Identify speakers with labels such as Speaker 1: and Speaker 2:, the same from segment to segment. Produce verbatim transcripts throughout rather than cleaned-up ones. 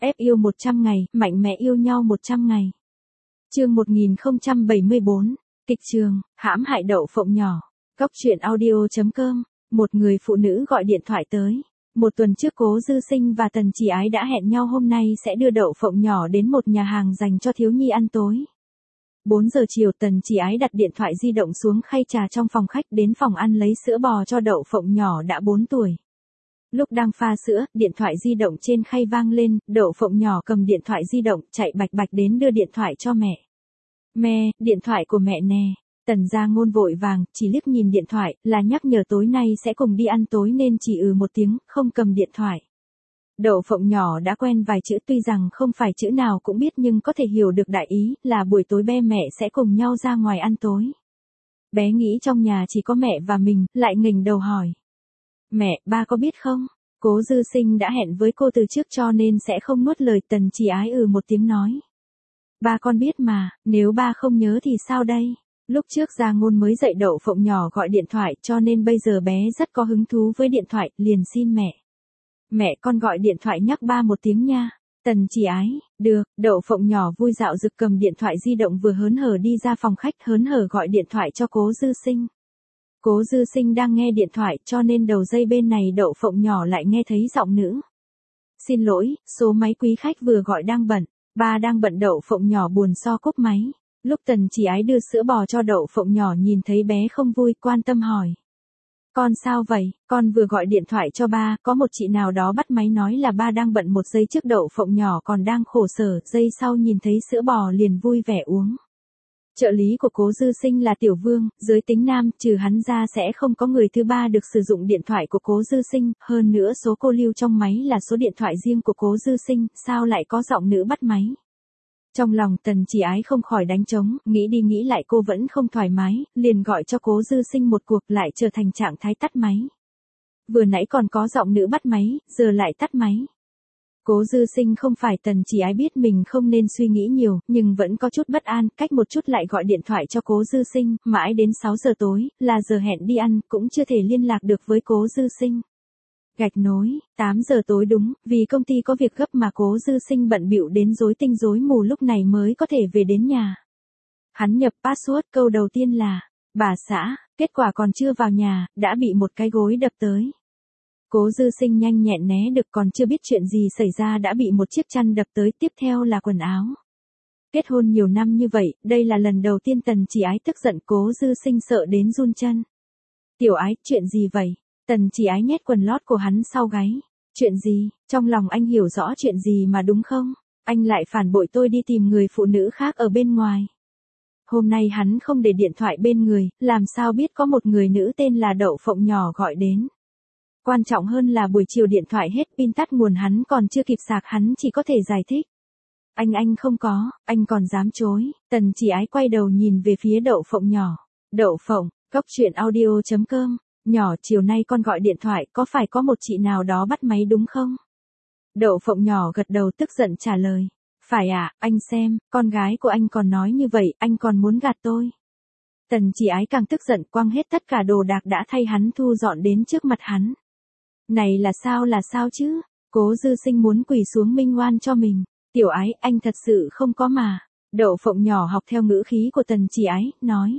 Speaker 1: Ép yêu một trăm ngày, mạnh mẽ yêu nhau một trăm ngày. Chương một nghìn không trăm bảy mươi bốn, kịch trường, hãm hại đậu phộng nhỏ. Góc truyện audio chấm com, một người phụ nữ gọi điện thoại tới. Một tuần trước Cố Dư Sinh và Tần Chỉ Ái đã hẹn nhau hôm nay sẽ đưa đậu phộng nhỏ đến một nhà hàng dành cho thiếu nhi ăn tối. bốn giờ chiều Tần Chỉ Ái đặt điện thoại di động xuống khay trà trong phòng khách đến phòng ăn lấy sữa bò cho đậu phộng nhỏ đã bốn tuổi. Lúc đang pha sữa, điện thoại di động trên khay vang lên, đậu phộng nhỏ cầm điện thoại di động chạy bạch bạch đến đưa điện thoại cho mẹ. Mẹ, điện thoại của mẹ nè. Tần Gia Ngôn vội vàng, chỉ liếc nhìn điện thoại, là nhắc nhở tối nay sẽ cùng đi ăn tối nên chỉ ừ một tiếng, không cầm điện thoại. Đậu phộng nhỏ đã quen vài chữ tuy rằng không phải chữ nào cũng biết nhưng có thể hiểu được đại ý, là buổi tối ba mẹ sẽ cùng nhau ra ngoài ăn tối. Bé nghĩ trong nhà chỉ có mẹ và mình, lại nghềnh đầu hỏi. Mẹ, ba có biết không? Cố Dư Sinh đã hẹn với cô từ trước cho nên sẽ không nuốt lời. Tần Chỉ Ái ừ một tiếng nói. Ba con biết mà, nếu ba không nhớ thì sao đây? Lúc trước Gia Ngôn mới dạy đậu phộng nhỏ gọi điện thoại cho nên bây giờ bé rất có hứng thú với điện thoại, liền xin mẹ. Mẹ con gọi điện thoại nhắc ba một tiếng nha. Tần Chỉ Ái, được, đậu phộng nhỏ vui dạo dực cầm điện thoại di động vừa hớn hở đi ra phòng khách hớn hở gọi điện thoại cho Cố Dư Sinh. Cố Dư Sinh đang nghe điện thoại cho nên đầu dây bên này đậu phộng nhỏ lại nghe thấy giọng nữ. Xin lỗi, số máy quý khách vừa gọi đang bận. Ba đang bận. Đậu phộng nhỏ buồn so cúp máy. Lúc Tần Chỉ Ái đưa sữa bò cho đậu phộng nhỏ nhìn thấy bé không vui quan tâm hỏi. Con sao vậy? Con vừa gọi điện thoại cho ba, có một chị nào đó bắt máy nói là ba đang bận. Một giây trước đậu phộng nhỏ còn đang khổ sở, giây sau nhìn thấy sữa bò liền vui vẻ uống. Trợ lý của Cố Dư Sinh là Tiểu Vương, giới tính nam, trừ hắn ra sẽ không có người thứ ba được sử dụng điện thoại của Cố Dư Sinh, hơn nữa số cô lưu trong máy là số điện thoại riêng của Cố Dư Sinh, sao lại có giọng nữ bắt máy? Trong lòng Tần Chỉ Ái không khỏi đánh trống, nghĩ đi nghĩ lại cô vẫn không thoải mái, liền gọi cho Cố Dư Sinh một cuộc lại trở thành trạng thái tắt máy. Vừa nãy còn có giọng nữ bắt máy, giờ lại tắt máy. Cố Dư Sinh không phải Tần Chỉ Ái biết mình không nên suy nghĩ nhiều, nhưng vẫn có chút bất an, cách một chút lại gọi điện thoại cho Cố Dư Sinh, mãi đến sáu giờ tối, là giờ hẹn đi ăn, cũng chưa thể liên lạc được với Cố Dư Sinh. Gạch nối, tám giờ tối đúng, vì công ty có việc gấp mà Cố Dư Sinh bận bịu đến rối tinh rối mù lúc này mới có thể về đến nhà. Hắn nhập password, câu đầu tiên là, bà xã, kết quả còn chưa vào nhà, đã bị một cái gối đập tới. Cố Dư Sinh nhanh nhẹn né được, còn chưa biết chuyện gì xảy ra đã bị một chiếc chăn đập tới, tiếp theo là quần áo. Kết hôn nhiều năm như vậy, đây là lần đầu tiên Tần Chỉ Ái tức giận. Cố Dư Sinh sợ đến run chân. Tiểu Ái, chuyện gì vậy? Tần Chỉ Ái nhét quần lót của hắn sau gáy. Chuyện gì? Trong lòng anh hiểu rõ chuyện gì mà đúng không? Anh lại phản bội tôi đi tìm người phụ nữ khác ở bên ngoài. Hôm nay hắn không để điện thoại bên người, làm sao biết có một người nữ tên là đậu phộng nhỏ gọi đến. Quan trọng hơn là buổi chiều điện thoại hết pin tắt nguồn, hắn còn chưa kịp sạc, hắn chỉ có thể giải thích. Anh anh không có, anh còn dám chối. Tần Chỉ Ái quay đầu nhìn về phía đậu phộng nhỏ. Đậu phộng, góc truyện audio chấm com. Nhỏ, chiều nay con gọi điện thoại, có phải có một chị nào đó bắt máy đúng không? Đậu phộng nhỏ gật đầu tức giận trả lời. Phải ạ, à, anh xem, con gái của anh còn nói như vậy, anh còn muốn gạt tôi. Tần Chỉ Ái càng tức giận, quăng hết tất cả đồ đạc đã thay hắn thu dọn đến trước mặt hắn. Này là sao là sao chứ? Cố Dư Sinh muốn quỳ xuống minh oan cho mình. Tiểu Ái, anh thật sự không có mà. Đậu phộng nhỏ học theo ngữ khí của Tần Chỉ Ái, nói.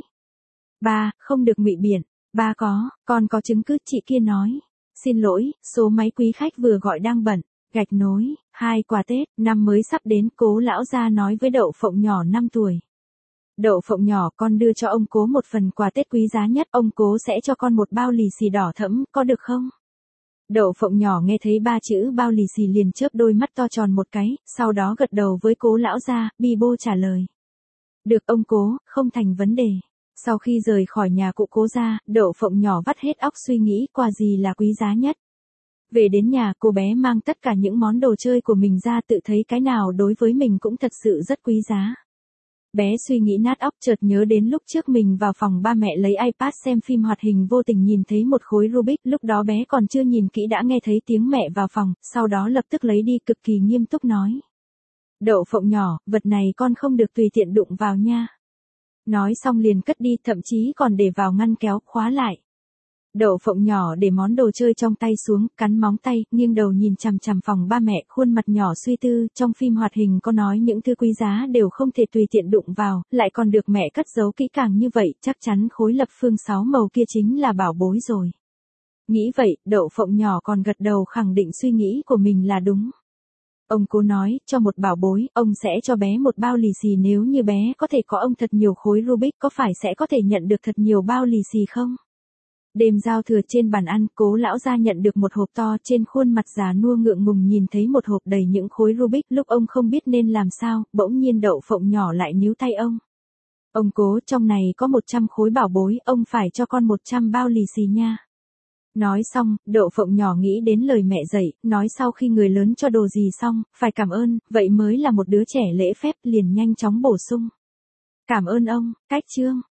Speaker 1: Ba, không được ngụy biện. Ba có, con có chứng cứ, chị kia nói. Xin lỗi, số máy quý khách vừa gọi đang bận. Gạch nối, hai quà Tết, năm mới sắp đến, Cố lão gia nói với đậu phộng nhỏ năm tuổi. Đậu phộng nhỏ, con đưa cho ông Cố một phần quà Tết quý giá nhất, ông Cố sẽ cho con một bao lì xì đỏ thẫm, có được không? Đậu phộng nhỏ nghe thấy ba chữ bao lì xì liền chớp đôi mắt to tròn một cái, sau đó gật đầu với Cố lão gia, bi bô trả lời. Được ông Cố, không thành vấn đề. Sau khi rời khỏi nhà cụ Cố ra, đậu phộng nhỏ vắt hết óc suy nghĩ quà gì là quý giá nhất. Về đến nhà, cô bé mang tất cả những món đồ chơi của mình ra, tự thấy cái nào đối với mình cũng thật sự rất quý giá. Bé suy nghĩ nát óc, chợt nhớ đến lúc trước mình vào phòng ba mẹ lấy iPad xem phim hoạt hình, vô tình nhìn thấy một khối Rubik, lúc đó bé còn chưa nhìn kỹ đã nghe thấy tiếng mẹ vào phòng, sau đó lập tức lấy đi, cực kỳ nghiêm túc nói. Đậu phộng nhỏ, vật này con không được tùy tiện đụng vào nha. Nói xong liền cất đi, thậm chí còn để vào ngăn kéo, khóa lại. Đậu phộng nhỏ để món đồ chơi trong tay xuống, cắn móng tay, nghiêng đầu nhìn chằm chằm phòng ba mẹ, khuôn mặt nhỏ suy tư, trong phim hoạt hình có nói những thứ quý giá đều không thể tùy tiện đụng vào, lại còn được mẹ cất giấu kỹ càng như vậy, chắc chắn khối lập phương sáu màu kia chính là bảo bối rồi. Nghĩ vậy, đậu phộng nhỏ còn gật đầu khẳng định suy nghĩ của mình là đúng. Ông Cố nói, cho một bảo bối, ông sẽ cho bé một bao lì xì, nếu như bé có thể có ông thật nhiều khối Rubik, có phải sẽ có thể nhận được thật nhiều bao lì xì không? Đêm giao thừa trên bàn ăn, Cố lão gia nhận được một hộp to, trên khuôn mặt già nua ngượng ngùng nhìn thấy một hộp đầy những khối Rubik, lúc ông không biết nên làm sao, bỗng nhiên đậu phộng nhỏ lại níu tay ông. Ông Cố, trong này có một trăm khối bảo bối, ông phải cho con một trăm bao lì xì nha. Nói xong, đậu phộng nhỏ nghĩ đến lời mẹ dạy, nói sau khi người lớn cho đồ gì xong, phải cảm ơn, vậy mới là một đứa trẻ lễ phép, liền nhanh chóng bổ sung. Cảm ơn ông, cách chương.